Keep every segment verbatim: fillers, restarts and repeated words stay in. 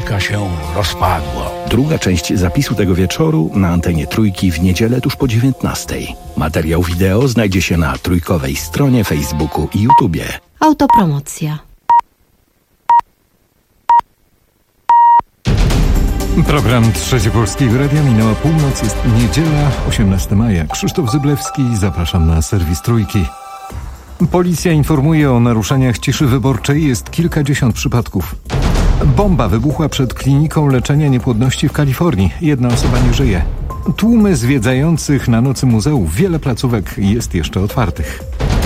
Trójka się rozpadła. Druga część zapisu tego wieczoru na antenie Trójki w niedzielę tuż po dziewiętnastej. Materiał wideo znajdzie się na trójkowej stronie Facebooku i YouTubie. Autopromocja. Program Trzeci Polskiego Radia, minęła północ, jest niedziela, osiemnastego maja. Krzysztof Zyblewski, zapraszam na serwis Trójki. Policja informuje o naruszeniach ciszy wyborczej, jest kilkadziesiąt przypadków. Bomba wybuchła przed kliniką leczenia niepłodności w Kalifornii. Jedna osoba nie żyje. Tłumy zwiedzających na nocy muzeów. Wiele placówek jest jeszcze otwartych.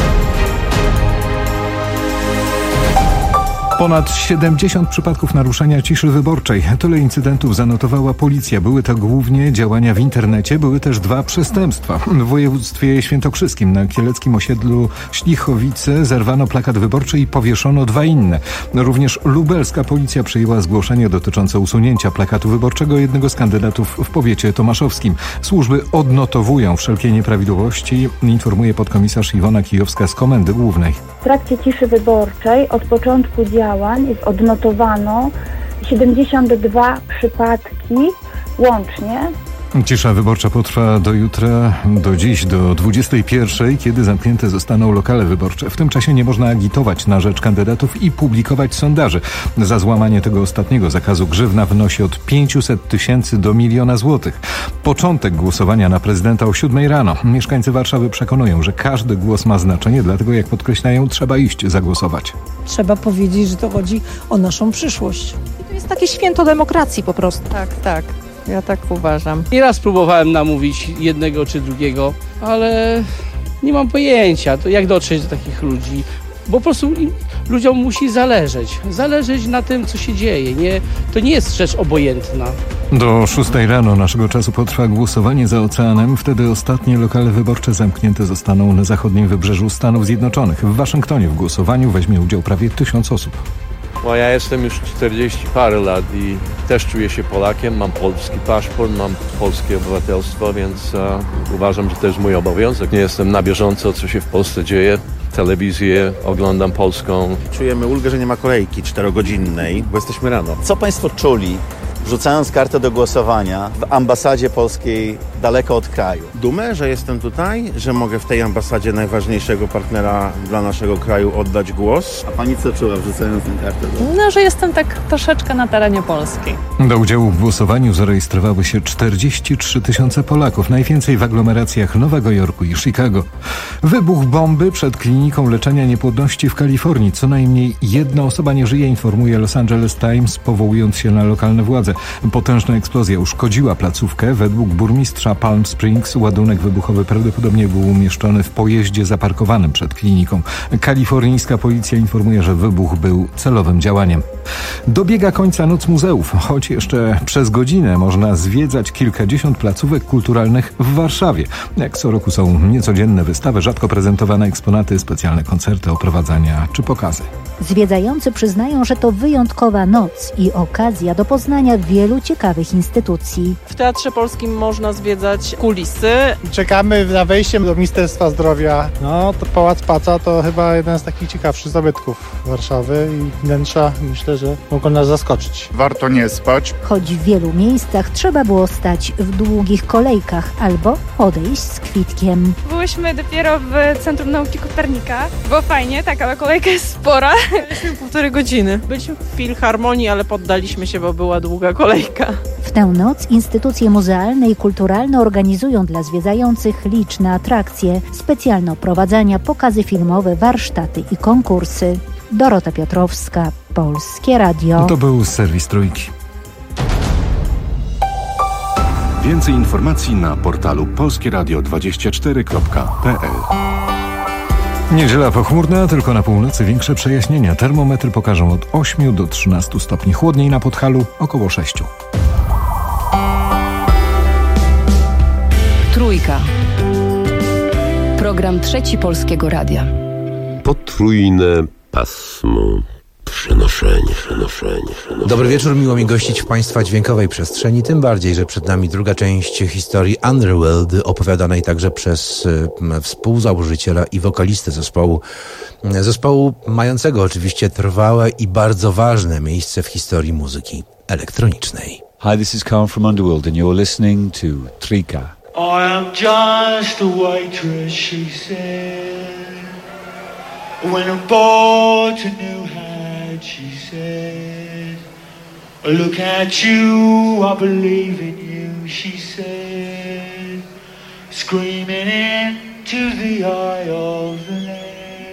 Ponad siedemdziesiąt przypadków naruszenia ciszy wyborczej. Tyle incydentów zanotowała policja. Były to głównie działania w internecie, były też dwa przestępstwa. W województwie świętokrzyskim na kieleckim osiedlu Ślichowice zerwano plakat wyborczy i powieszono dwa inne. Również lubelska policja przyjęła zgłoszenie dotyczące usunięcia plakatu wyborczego jednego z kandydatów w powiecie tomaszowskim. Służby odnotowują wszelkie nieprawidłowości, informuje podkomisarz Iwona Kijowska z Komendy Głównej. W trakcie ciszy wyborczej od początku działań jest odnotowano siedemdziesiąt dwa przypadki łącznie. Cisza wyborcza potrwa do jutra, do dziś, do dwudziestej pierwszej, kiedy zamknięte zostaną lokale wyborcze. W tym czasie nie można agitować na rzecz kandydatów i publikować sondaży. Za złamanie tego ostatniego zakazu grzywna wynosi od pięciuset tysięcy do miliona złotych. Początek głosowania na prezydenta o siódmej rano. Mieszkańcy Warszawy przekonują, że każdy głos ma znaczenie, dlatego jak podkreślają, trzeba iść zagłosować. Trzeba powiedzieć, że to chodzi o naszą przyszłość. I to jest takie święto demokracji po prostu. Tak, tak. Ja tak uważam. Nieraz próbowałem namówić jednego czy drugiego, ale nie mam pojęcia, to jak dotrzeć do takich ludzi. Bo po prostu ludziom musi zależeć. Zależeć na tym, co się dzieje. Nie, to nie jest rzecz obojętna. Do szóstej rano naszego czasu potrwa głosowanie za oceanem. Wtedy ostatnie lokale wyborcze zamknięte zostaną na zachodnim wybrzeżu Stanów Zjednoczonych. W Waszyngtonie w głosowaniu weźmie udział prawie tysiąc osób. No, ja jestem już czterdzieści parę lat i też czuję się Polakiem, mam polski paszport, mam polskie obywatelstwo, więc uh, uważam, że to jest mój obowiązek. Nie jestem na bieżąco, co się w Polsce dzieje. Telewizję oglądam polską. Czujemy ulgę, że nie ma kolejki czterogodzinnej, bo jesteśmy rano. Co Państwo czuli, wrzucając kartę do głosowania w ambasadzie polskiej daleko od kraju? Dumę, że jestem tutaj, że mogę w tej ambasadzie najważniejszego partnera dla naszego kraju oddać głos. A Pani co czuła, wrzucając tę kartę? Do... No, że jestem tak troszeczkę na terenie Polski. Do udziału w głosowaniu zarejestrowały się czterdzieści trzy tysiące Polaków, najwięcej w aglomeracjach Nowego Jorku i Chicago. Wybuch bomby przed kliniką leczenia niepłodności w Kalifornii. Co najmniej jedna osoba nie żyje, informuje Los Angeles Times, powołując się na lokalne władze. Potężna eksplozja uszkodziła placówkę. Według burmistrza Palm Springs ładunek wybuchowy prawdopodobnie był umieszczony w pojeździe zaparkowanym przed kliniką. Kalifornijska policja informuje, że wybuch był celowym działaniem. Dobiega końca Noc Muzeów. Choć jeszcze przez godzinę można zwiedzać kilkadziesiąt placówek kulturalnych w Warszawie. Jak co roku są niecodzienne wystawy, rzadko prezentowane eksponaty, specjalne koncerty, oprowadzania czy pokazy. Zwiedzający przyznają, że to wyjątkowa noc i okazja do poznania wielu ciekawych instytucji. W Teatrze Polskim można zwiedzać kulisy. Czekamy na wejście do Ministerstwa Zdrowia. No, to Pałac Paca to chyba jeden z takich ciekawszych zabytków Warszawy i wnętrza, myślę, że mogą nas zaskoczyć. Warto nie spać. Choć w wielu miejscach trzeba było stać w długich kolejkach albo odejść z kwitkiem. Byłyśmy dopiero w Centrum Nauki Kopernika. Było fajnie, tak, ale kolejka jest spora. Byliśmy półtorej godziny. Byliśmy w Filharmonii, ale poddaliśmy się, bo była długa kolejka. W tę noc instytucje muzealne i kulturalne organizują dla zwiedzających liczne atrakcje, specjalne oprowadzania, pokazy filmowe, warsztaty i konkursy. Dorota Piotrowska, Polskie Radio. To był serwis Trójki. Więcej informacji na portalu polskieradio dwadzieścia cztery kropka p l. Niedziela pochmurna, tylko na północy większe przejaśnienia. Termometry pokażą od ośmiu do trzynastu stopni. Chłodniej na Podhalu około sześciu. Trójka. Program Trzeci Polskiego Radia. Potrójne pasmo. przenoszenie, przenoszenie, przenoszenie. Dobry wieczór, miło mi gościć w Państwa dźwiękowej przestrzeni, tym bardziej, że przed nami druga część historii Underworld, opowiadanej także przez e, współzałożyciela i wokalistę zespołu. Zespołu mającego oczywiście trwałe i bardzo ważne miejsce w historii muzyki elektronicznej. Hi, this is Carl from Underworld and you're listening to Trójka. I am just a waitress, she said. When I bought a new hat, she said. Look at you, I believe in you, she said. Screaming into the eye of the land.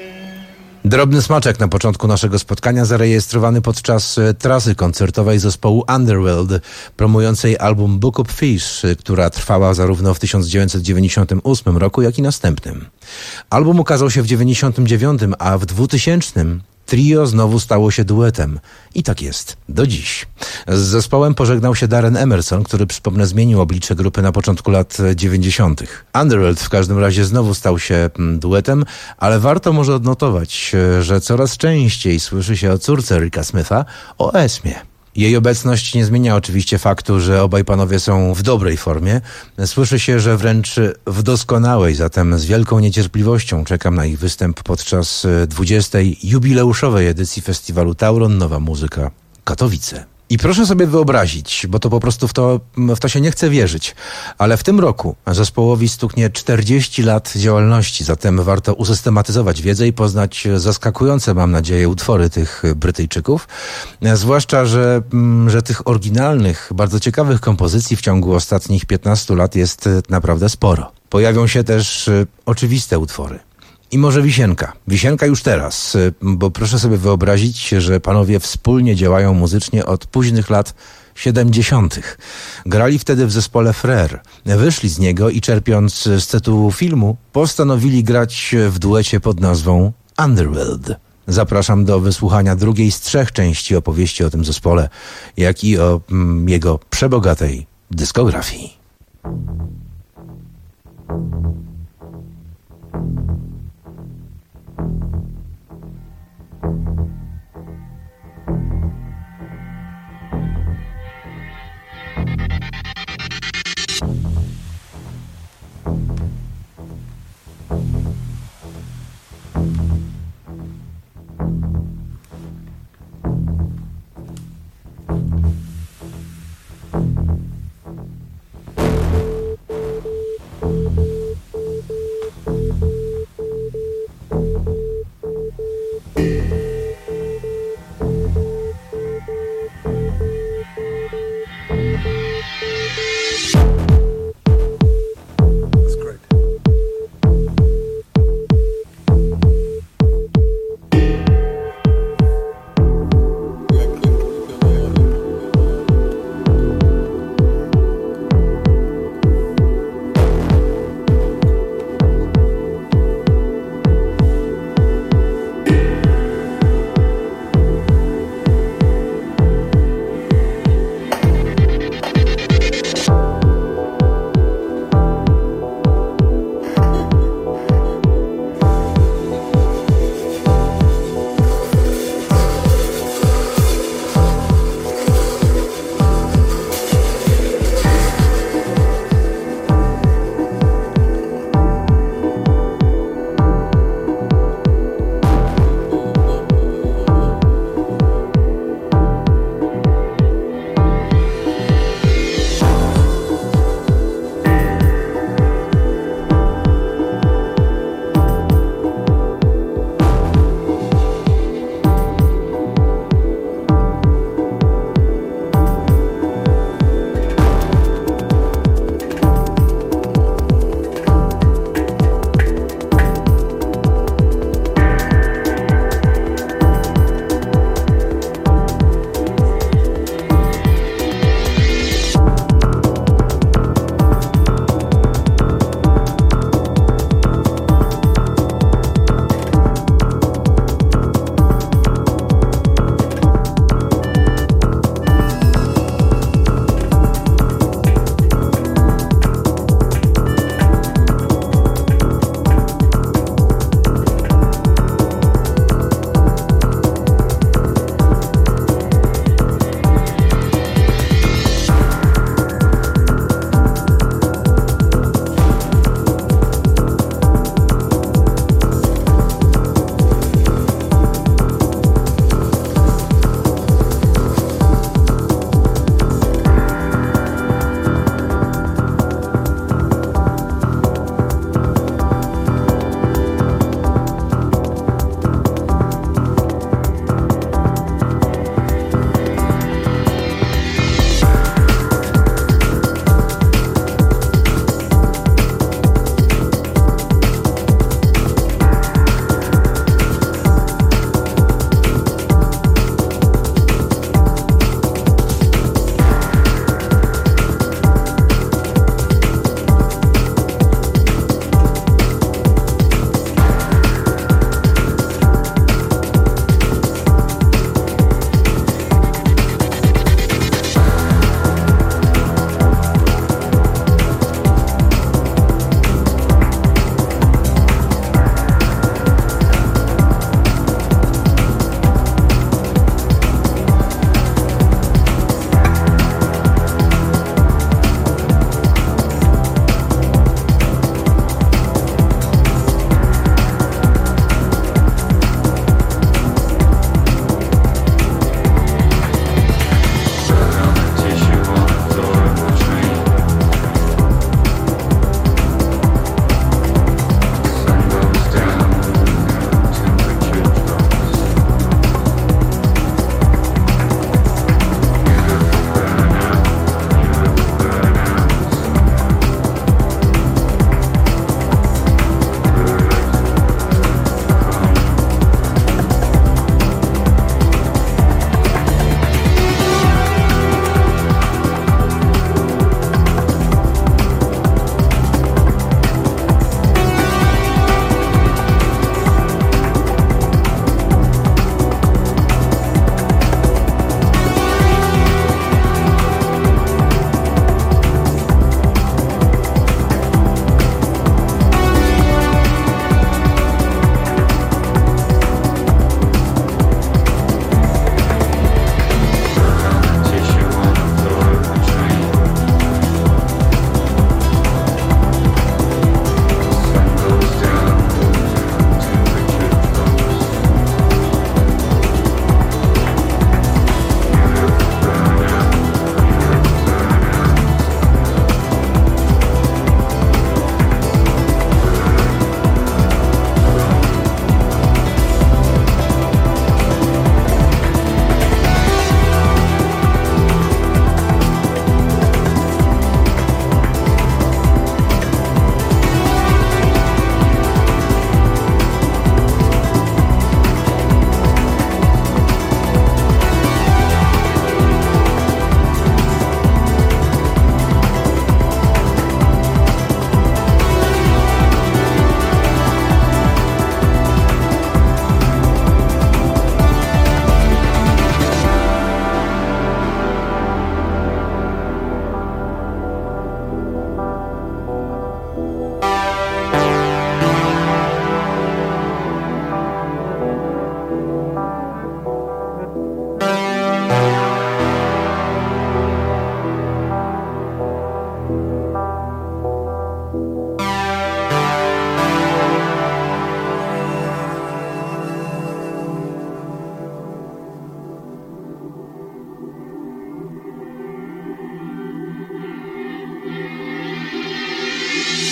Drobny smaczek na początku naszego spotkania, zarejestrowany podczas trasy koncertowej zespołu Underworld, promującej album Book of Fish, która trwała zarówno w tysiąc dziewięćset dziewięćdziesiątym ósmym roku, jak i następnym. Album ukazał się w dziewięćdziesiątym dziewiątym, a w dwutysięcznym trio znowu stało się duetem. I tak jest do dziś. Z zespołem pożegnał się Darren Emerson, który, przypomnę, zmienił oblicze grupy na początku lat dziewięćdziesiątych. Underworld w każdym razie znowu stał się duetem, ale warto może odnotować, że coraz częściej słyszy się o córce Ricka Smitha, o Esmie. Jej obecność nie zmienia oczywiście faktu, że obaj panowie są w dobrej formie. Słyszy się, że wręcz w doskonałej, zatem z wielką niecierpliwością czekam na ich występ podczas dwudziestej jubileuszowej edycji festiwalu Tauron Nowa Muzyka Katowice. I proszę sobie wyobrazić, bo to po prostu w to, w to się nie chce wierzyć, ale w tym roku zespołowi stuknie czterdzieści lat działalności, zatem warto usystematyzować wiedzę i poznać zaskakujące, mam nadzieję, utwory tych Brytyjczyków. Zwłaszcza, że, że tych oryginalnych, bardzo ciekawych kompozycji w ciągu ostatnich piętnastu lat jest naprawdę sporo. Pojawią się też oczywiste utwory. I może Wisienka. Wisienka już teraz, bo proszę sobie wyobrazić, że panowie wspólnie działają muzycznie od późnych lat siedemdziesiątych. Grali wtedy w zespole Frère. Wyszli z niego i czerpiąc z tytułu filmu, postanowili grać w duecie pod nazwą Underworld. Zapraszam do wysłuchania drugiej z trzech części opowieści o tym zespole, jak i o mm, jego przebogatej dyskografii.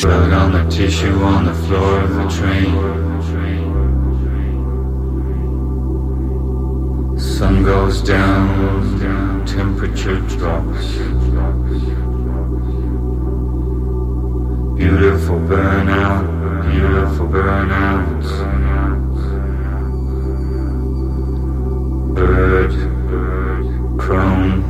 Rug on the tissue on the floor of the train. Sun goes down, temperature drops. Beautiful burnout, beautiful burnout. Bird, crone.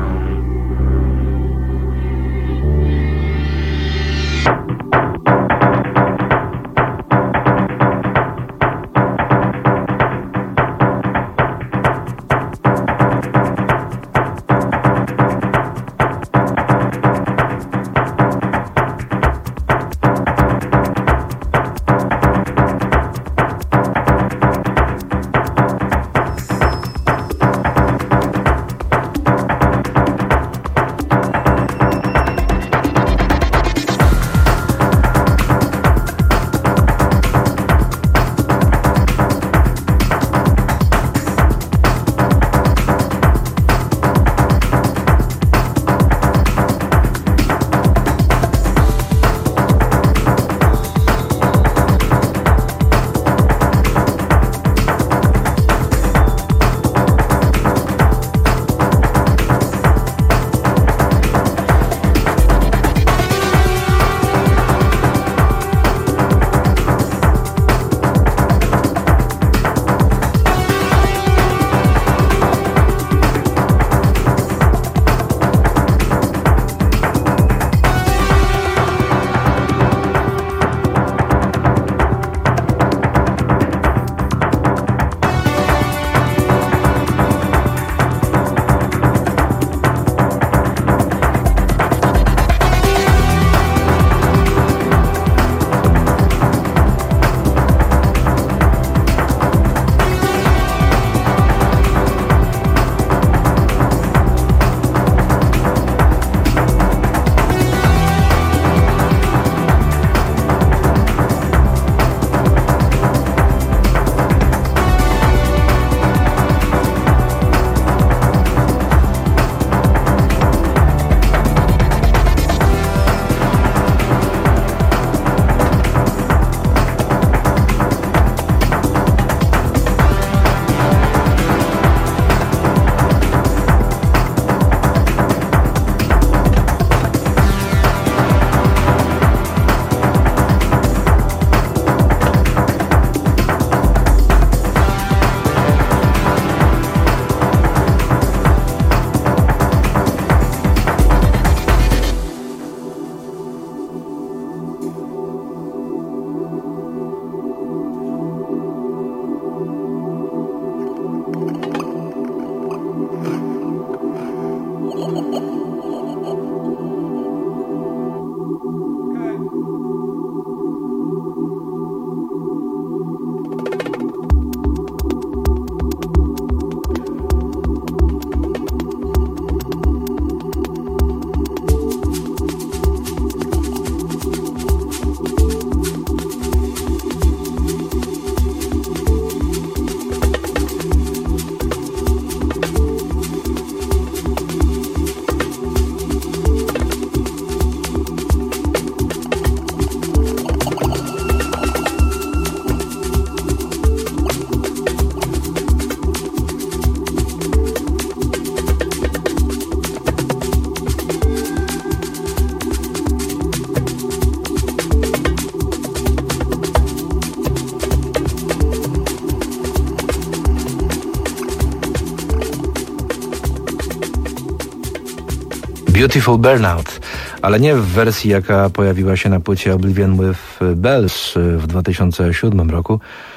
Beautiful Burnout, ale nie w wersji, jaka pojawiła się na płycie Oblivion with Bells w dwa tysiące siódmym roku,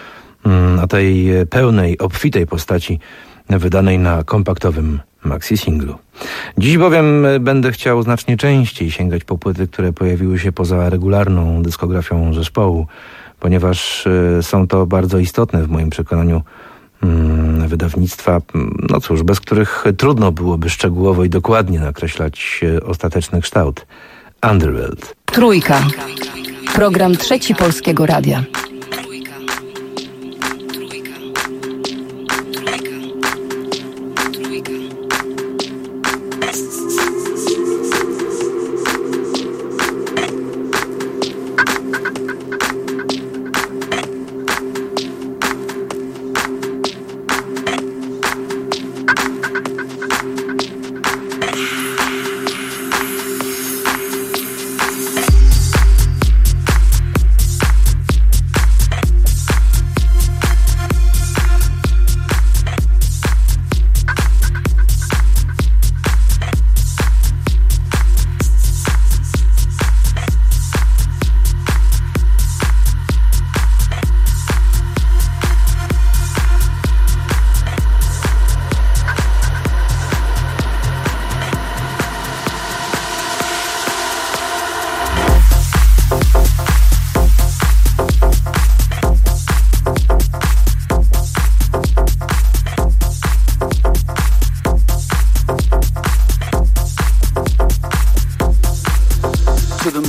a tej pełnej, obfitej postaci wydanej na kompaktowym maxi-singlu. Dziś bowiem będę chciał znacznie częściej sięgać po płyty, które pojawiły się poza regularną dyskografią zespołu, ponieważ są to bardzo istotne w moim przekonaniu wydawnictwa, no cóż, bez których trudno byłoby szczegółowo i dokładnie nakreślać ostateczny kształt. Underworld. Trójka. Program Trzeci Polskiego Radia.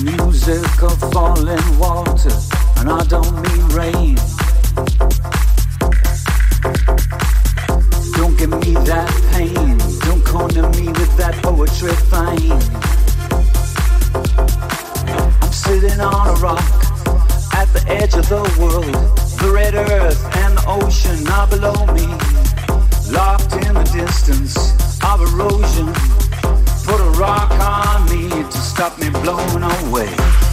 music of falling water, and I don't mean rain. Don't give me that pain, don't corner me with that poetry fine. I'm sitting on a rock at the edge of the world. The red earth and the ocean are below me, locked in the distance of erosion. Put a rock on me to stop me blowing away.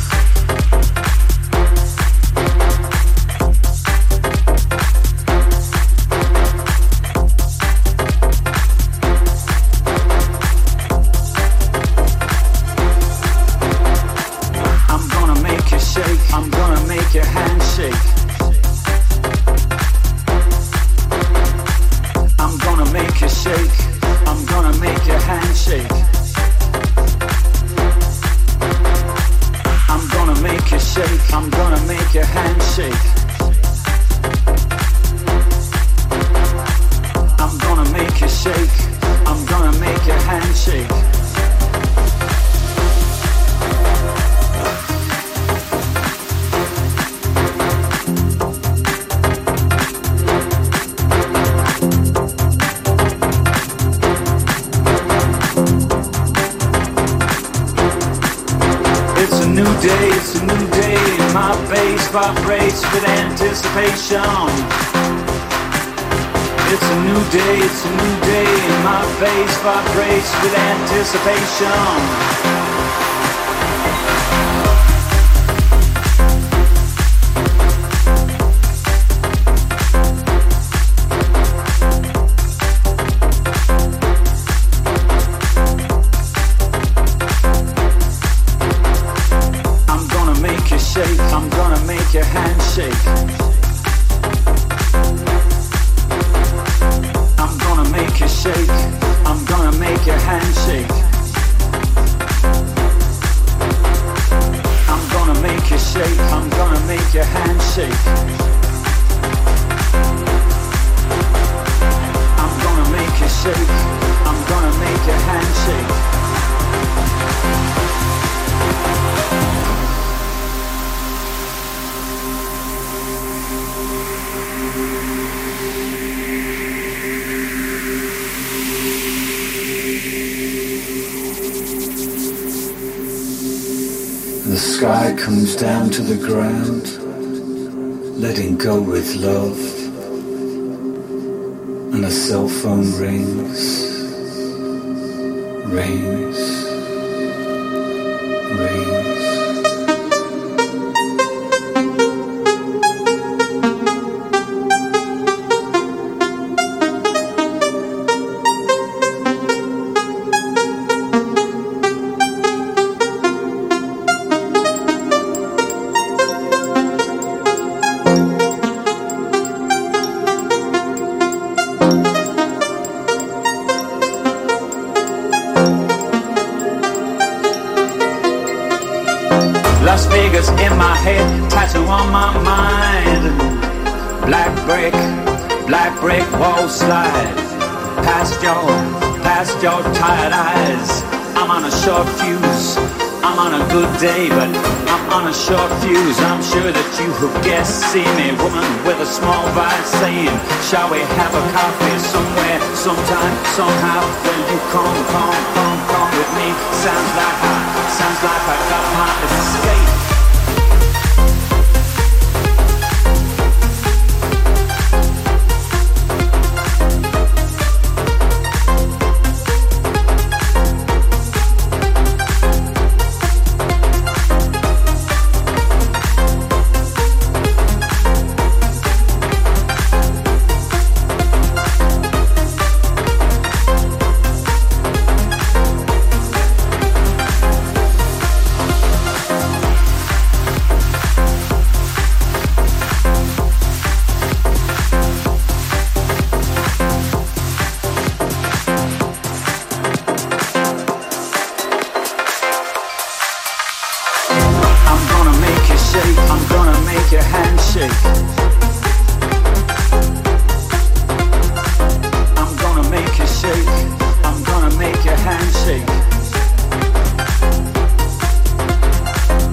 I'm gonna make you shake, I'm gonna make your hand shake. I'm gonna make you shake, I'm gonna make your hand shake. I'm gonna make you shake, I'm gonna make your hand shake. I'm gonna make you shake, I'm gonna make your hand shake. It's a new day, it's a new day. My bass vibrates with anticipation. It's a new day, it's a new day. My bass vibrates with anticipation. I'm gonna make your hand shake. I'm gonna make you shake, I'm gonna make your hand shake. I'm gonna make you shake, I'm gonna make your hand shake. I'm gonna make you shake, I'm gonna make your hand shake. The sky comes down to the ground, letting go with love, and a cell phone rings, rings, rings. Las Vegas in my head, tattoo on my mind. Black brick, black brick wall slide. Past your, past your tired eyes. I'm on a short fuse, I'm on a good day, but I'm on a short fuse. I'm sure that you have guessed, see me, woman with a small vice saying, shall we have a coffee somewhere, sometime, somehow? Well, you come, come, come, come with me. Sounds like I, sounds like I got my escape. I'm gonna make your hand shake. I'm gonna make you shake. I'm gonna make your hand shake.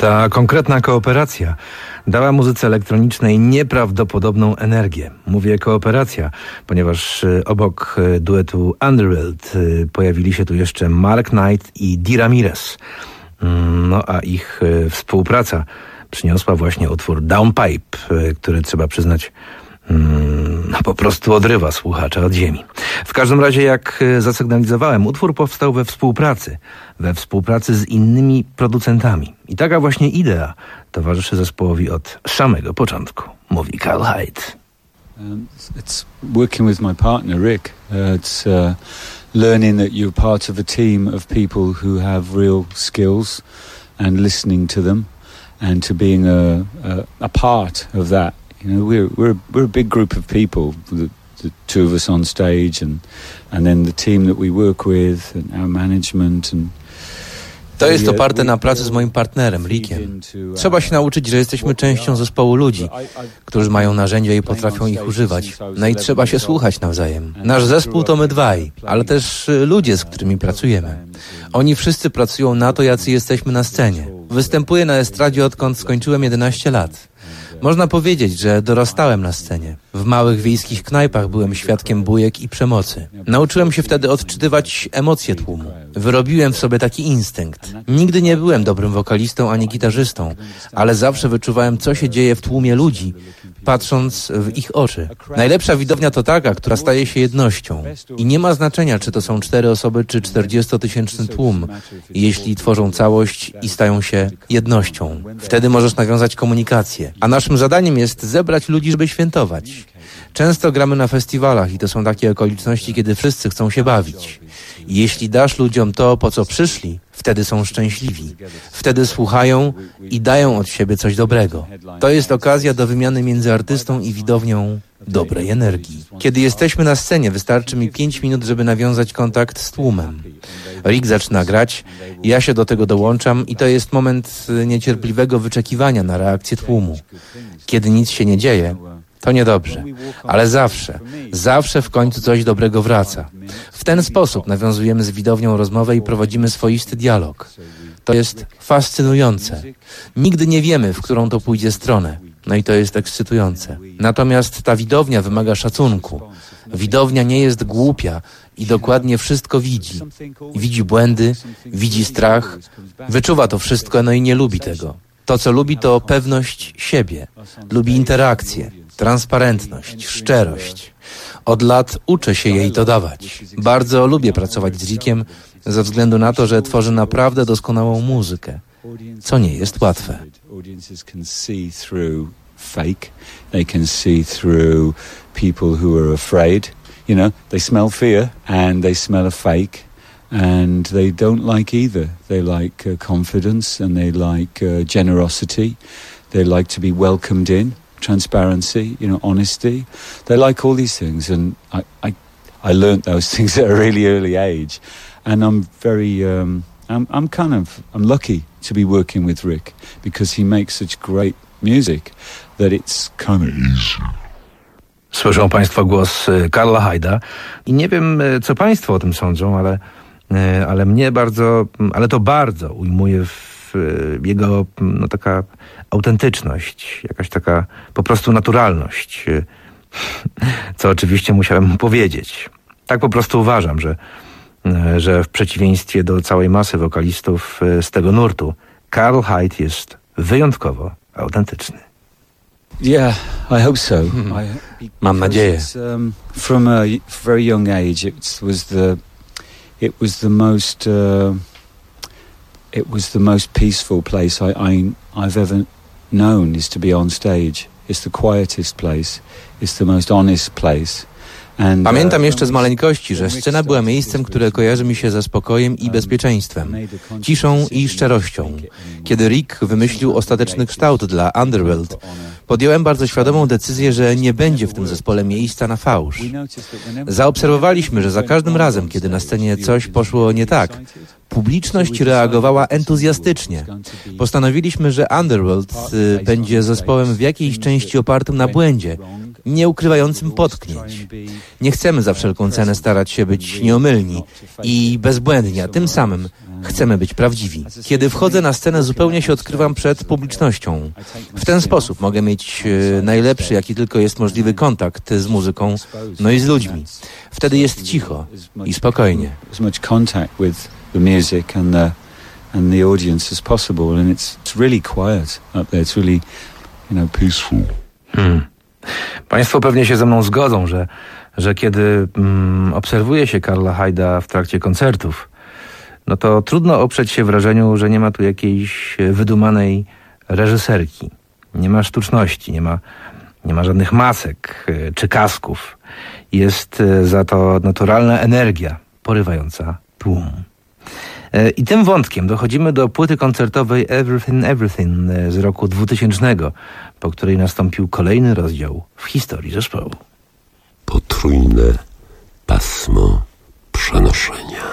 Ta konkretna kooperacja dała muzyce elektronicznej nieprawdopodobną energię. Mówię kooperacja, ponieważ obok duetu Underworld pojawili się tu jeszcze Mark Knight i Dee Ramirez. No a ich współpraca przyniosła właśnie utwór Downpipe, który trzeba przyznać no po prostu odrywa słuchacza od ziemi. W każdym razie, jak zasygnalizowałem, utwór powstał we współpracy, we współpracy z innymi producentami. I taka właśnie idea towarzyszy zespołowi od samego początku, mówi Karl Hyde. Um, it's working with my partner Rick. Uh, it's uh, learning that you're part of a team of people who have real skills and listening to them and to being a, a, a part of that. You know, we're we're we're a big group of people. The, the two of us on stage, and and then the team that we work with, and our management. And to jest oparte na pracy z moim partnerem, Rickiem. Trzeba się nauczyć, że jesteśmy częścią zespołu ludzi, którzy mają narzędzia i potrafią ich używać. No i trzeba się słuchać nawzajem. Nasz zespół to my dwaj, ale też ludzie, z którymi pracujemy. Oni wszyscy pracują na to, jacy jesteśmy na scenie. Występuję na estradzie, odkąd skończyłem jedenaście lat. Można powiedzieć, że dorastałem na scenie. W małych wiejskich knajpach byłem świadkiem bujek i przemocy. Nauczyłem się wtedy odczytywać emocje tłumu. Wyrobiłem w sobie taki instynkt. Nigdy nie byłem dobrym wokalistą ani gitarzystą, ale zawsze wyczuwałem, co się dzieje w tłumie ludzi, patrząc w ich oczy. Najlepsza widownia to taka, która staje się jednością. I nie ma znaczenia, czy to są cztery osoby, czy czterdziestotysięczny tłum, jeśli tworzą całość i stają się jednością. Wtedy możesz nawiązać komunikację. A naszym zadaniem jest zebrać ludzi, żeby świętować. Często gramy na festiwalach i to są takie okoliczności, kiedy wszyscy chcą się bawić. I jeśli dasz ludziom to, po co przyszli, wtedy są szczęśliwi. Wtedy słuchają i dają od siebie coś dobrego. To jest okazja do wymiany między artystą i widownią dobrej energii. Kiedy jesteśmy na scenie, wystarczy mi pięć minut, żeby nawiązać kontakt z tłumem. Rick zaczyna grać, ja się do tego dołączam i to jest moment niecierpliwego wyczekiwania na reakcję tłumu. Kiedy nic się nie dzieje, to niedobrze, ale zawsze, zawsze w końcu coś dobrego wraca. W ten sposób nawiązujemy z widownią rozmowę i prowadzimy swoisty dialog. To jest fascynujące. Nigdy nie wiemy, w którą to pójdzie stronę. No i to jest ekscytujące. Natomiast ta widownia wymaga szacunku. Widownia nie jest głupia i dokładnie wszystko widzi. Widzi błędy, widzi strach, wyczuwa to wszystko, no i nie lubi tego. To, co lubi, to pewność siebie. Lubi interakcję, transparentność, szczerość. Od lat uczę się jej to dawać. Bardzo lubię pracować z Rickiem ze względu na to, że tworzy naprawdę doskonałą muzykę, co nie jest łatwe. Fake. They can see through people who are afraid. You know, they smell fear and they smell a fake. And they don't like either. They like uh, confidence and they like uh, generosity. They like to be welcomed in, transparency, you know, honesty. They like all these things, and I, I, I learned those things at a really early age. And I'm very, um, I'm, I'm kind of, I'm lucky to be working with Rick because he makes such great music that it's kind of easy. Słyszą Państwo głos Karla Hyde'a i nie wiem, co Państwo o tym sądzą, ale ale mnie bardzo, ale to bardzo ujmuje w jego no, taka autentyczność, jakaś taka po prostu naturalność, co oczywiście musiałem mu powiedzieć. Tak po prostu uważam, że, że w przeciwieństwie do całej masy wokalistów z tego nurtu, Karl Hyde jest wyjątkowo autentyczny. Yeah, I hope so. Hmm. Mam nadzieję. Um, from a very young age, it was the It was the most. Uh, it was the most peaceful place I, I I've ever known. Is to be on stage. It's the quietest place. It's the most honest place. And, Pamiętam uh, jeszcze z maleńkości, że scena była miejscem, które kojarzy mi się ze spokojem i bezpieczeństwem, ciszą i szczerością. Kiedy Rick wymyślił ostateczny kształt dla Underworld, podjąłem bardzo świadomą decyzję, że nie będzie w tym zespole miejsca na fałsz. Zaobserwowaliśmy, że za każdym razem, kiedy na scenie coś poszło nie tak, publiczność reagowała entuzjastycznie. Postanowiliśmy, że Underworld y, będzie zespołem w jakiejś części opartym na błędzie, nie ukrywającym potknięć. Nie chcemy za wszelką cenę starać się być nieomylni i bezbłędni, a tym samym Chcemy być prawdziwi. Kiedy wchodzę na scenę, zupełnie się odkrywam przed publicznością. W ten sposób mogę mieć e, najlepszy, jaki tylko jest możliwy kontakt z muzyką, no i z ludźmi. Wtedy jest cicho i spokojnie. And the audience as possible, and it's, it's really quiet up there. It's really, you know, peaceful. Hmm. Państwo pewnie się ze mną zgodzą, że, że kiedy mm, obserwuje się Karla Hyde'a w trakcie koncertów, no to trudno oprzeć się wrażeniu, że nie ma tu jakiejś wydumanej reżyserki. Nie ma sztuczności, nie ma, nie ma żadnych masek czy kasków. Jest za to naturalna energia porywająca tłum. I tym wątkiem dochodzimy do płyty koncertowej Everything Everything z roku dwutysięcznego, po której nastąpił kolejny rozdział w historii zespołu. Potrójne pasmo przenoszenia.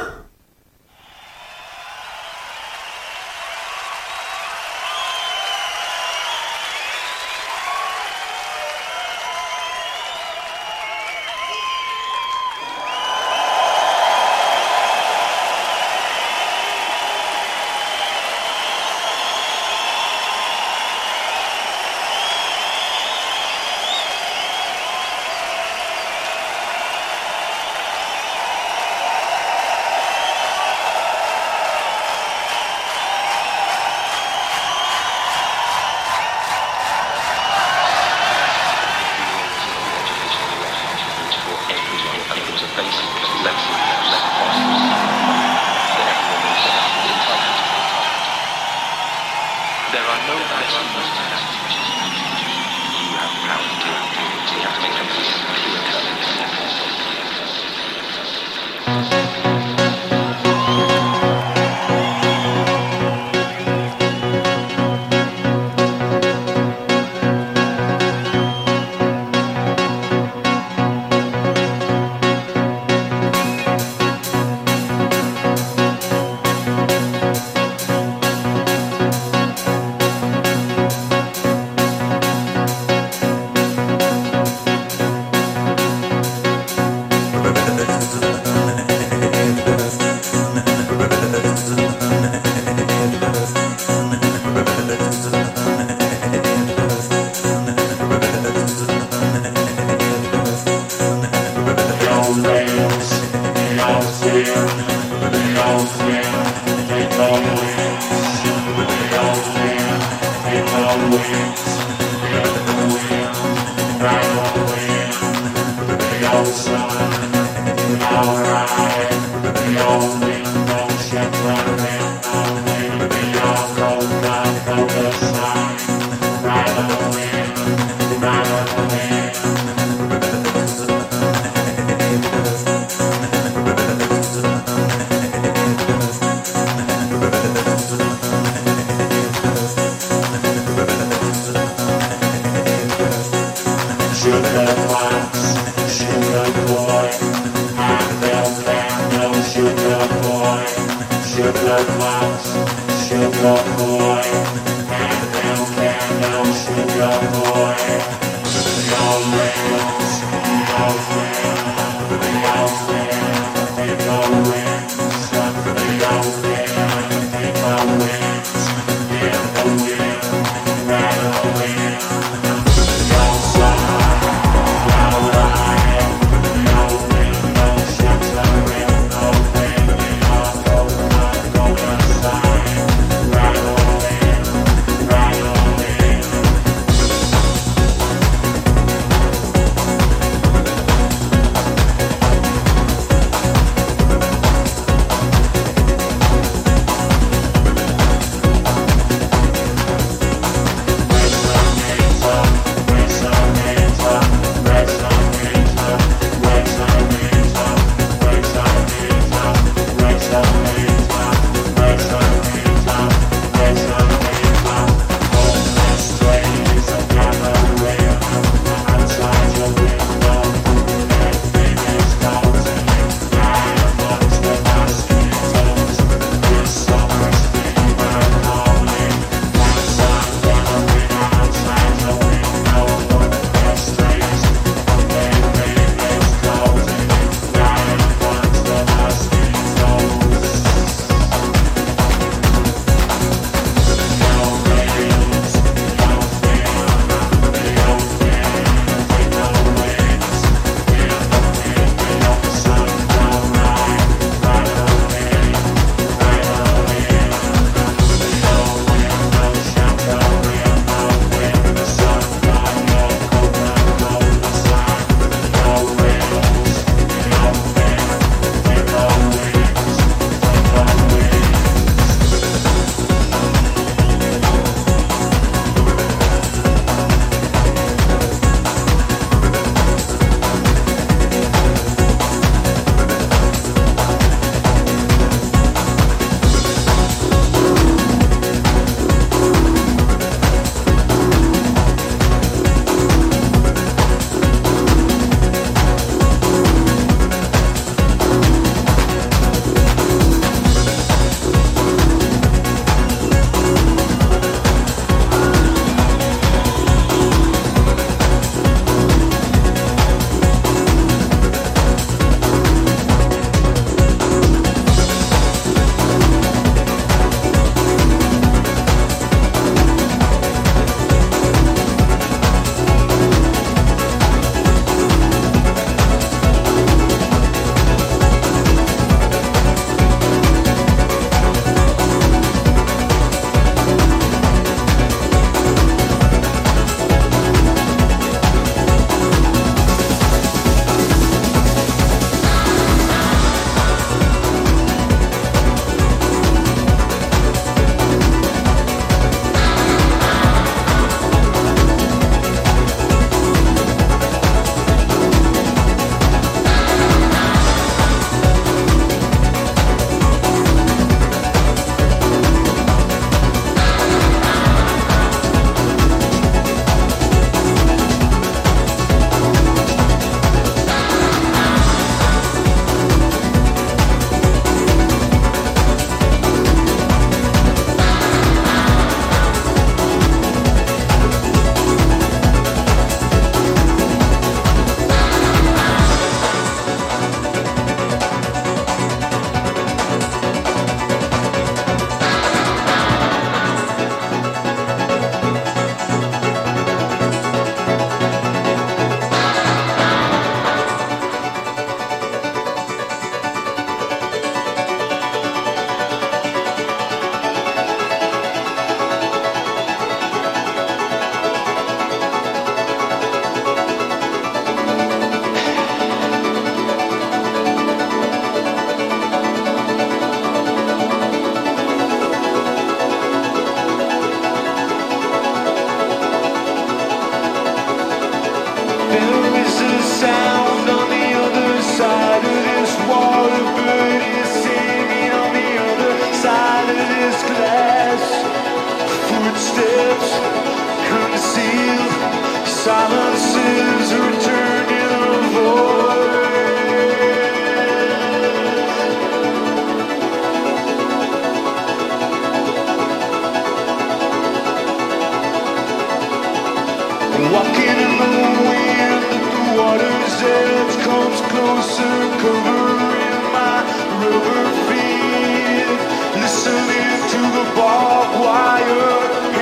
water's edge comes closer, covering my rubber feet. Listening to the barbed wire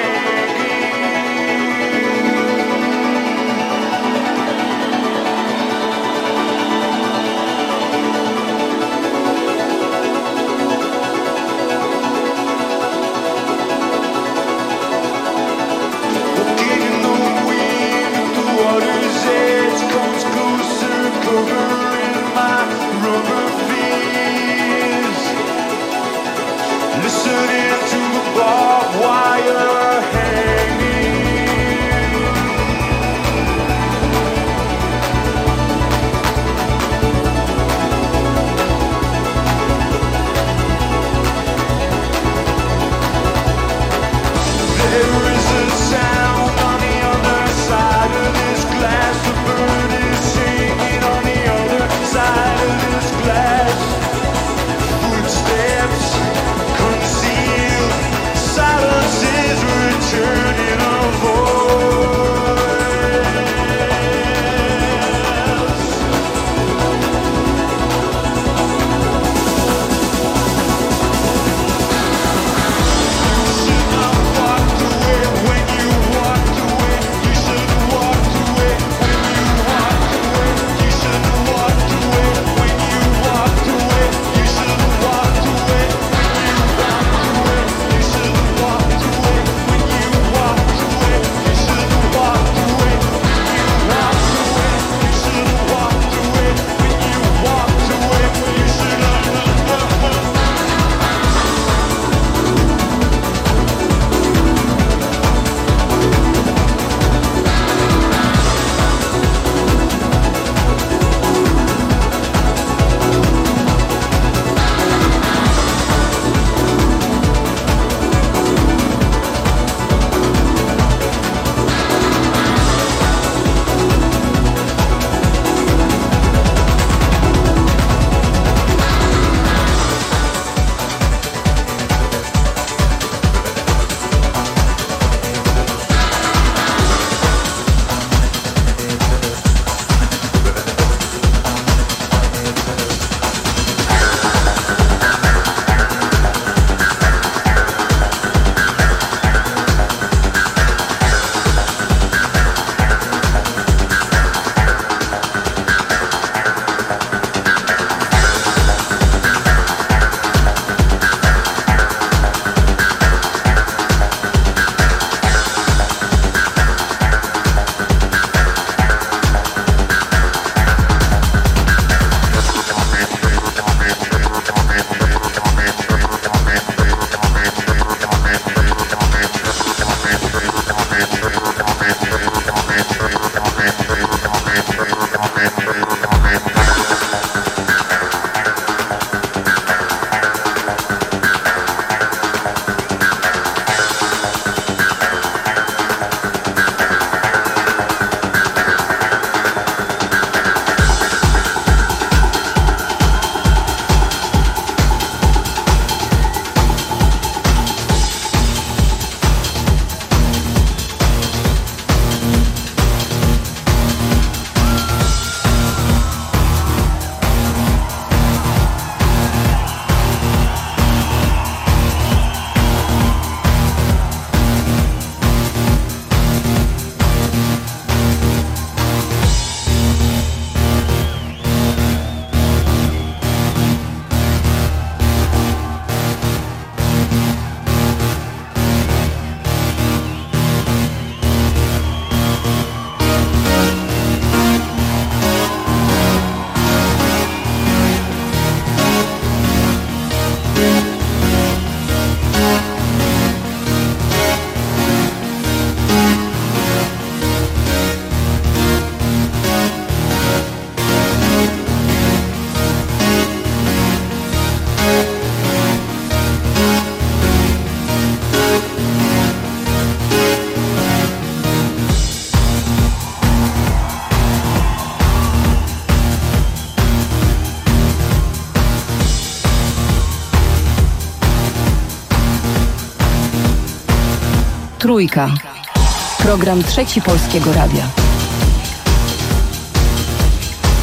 covering my rubber feet. Listening to the barbed wire hanging. There is a sound on the other side of this glass. The bird is singing on the other side of this glass. Footsteps concealed, silence is returning a voice. You should not walk away when you walked away. You should have walked away when you walked away. You should have walked away when you walked away. You should have walked away when you walked away. You should have walked away when you walked away. You should have walked away when you walked away. You should have walked away when you walked away. You should have. Trójka. Program Trzeci Polskiego Radia.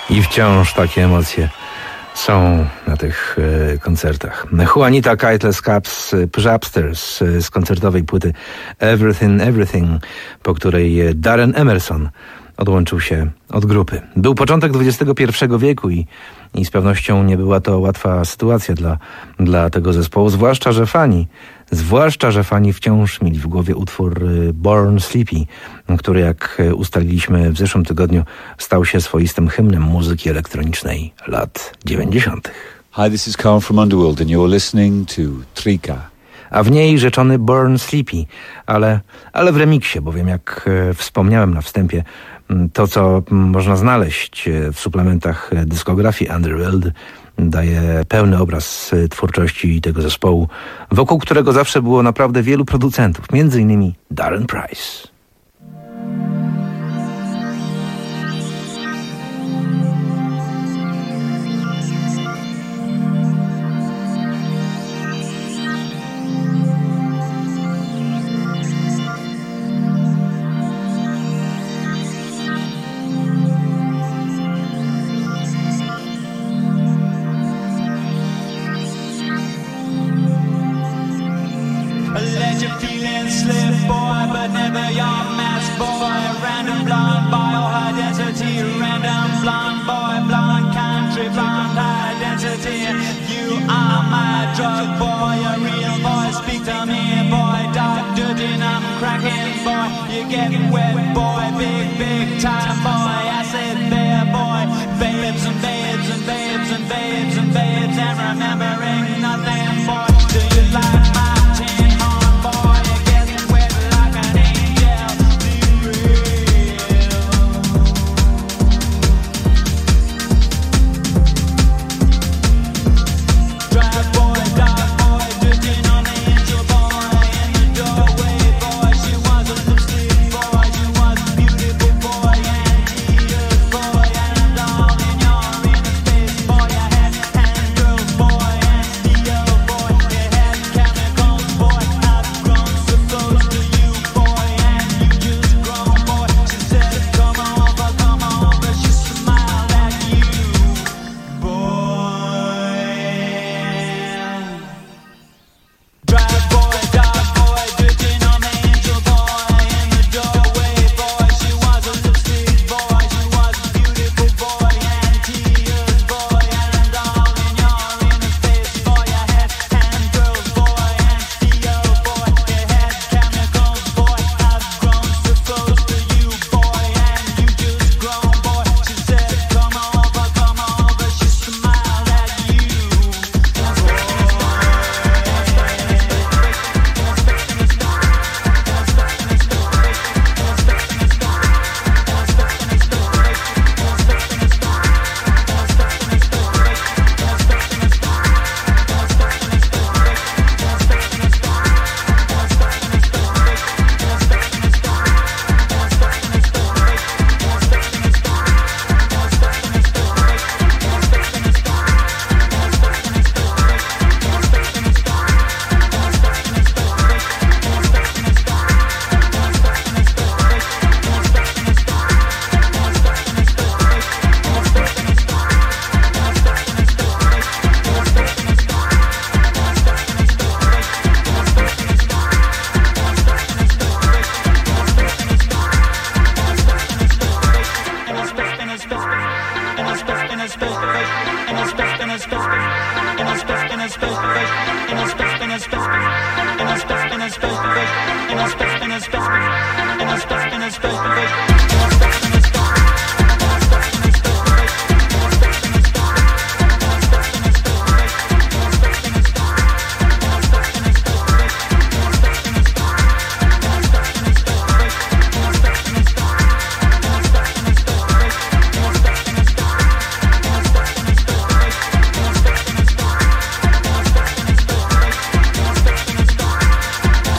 I wciąż takie emocje są na tych e, koncertach. Juanita Keitel-Scapps Pżabsters e, z koncertowej płyty Everything Everything, po której Darren Emerson odłączył się od grupy. Był początek dwudziestego pierwszego wieku i, i z pewnością nie była to łatwa sytuacja dla, dla tego zespołu, zwłaszcza, że fani, zwłaszcza, że fani wciąż mieli w głowie utwór Born Sleepy, który, jak ustaliliśmy w zeszłym tygodniu, stał się swoistym hymnem muzyki elektronicznej lat dziewięćdziesiątych. Hi, this is Carl from Underworld and you're listening to Trika. A w niej rzeczony Born Sleepy, ale, ale w remiksie, bowiem jak e, wspomniałem na wstępie, to co można znaleźć w suplementach dyskografii Underworld daje pełny obraz twórczości tego zespołu, wokół którego zawsze było naprawdę wielu producentów, między innymi Darren Price. Cracking boy, you get wet boy, big, big time boy.